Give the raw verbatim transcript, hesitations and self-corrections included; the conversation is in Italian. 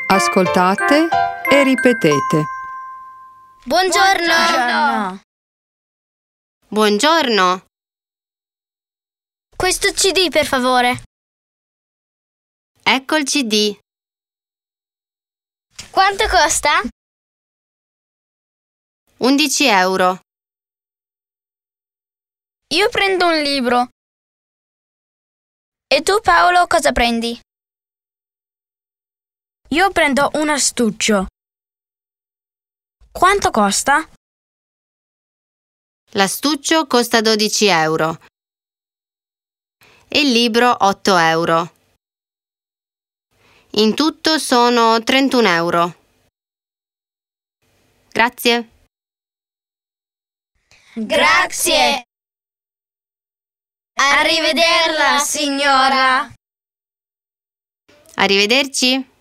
Ascoltate e ripetete. Buongiorno. Buongiorno. Buongiorno. Questo C D, per favore. Ecco il C D. Quanto costa? undici euro. Io prendo un libro. E tu, Paolo, cosa prendi? Io prendo un astuccio. Quanto costa? L'astuccio costa dodici euro. E il libro otto euro. In tutto sono trentuno euro. Grazie. Grazie. Arrivederla, signora. Arrivederci.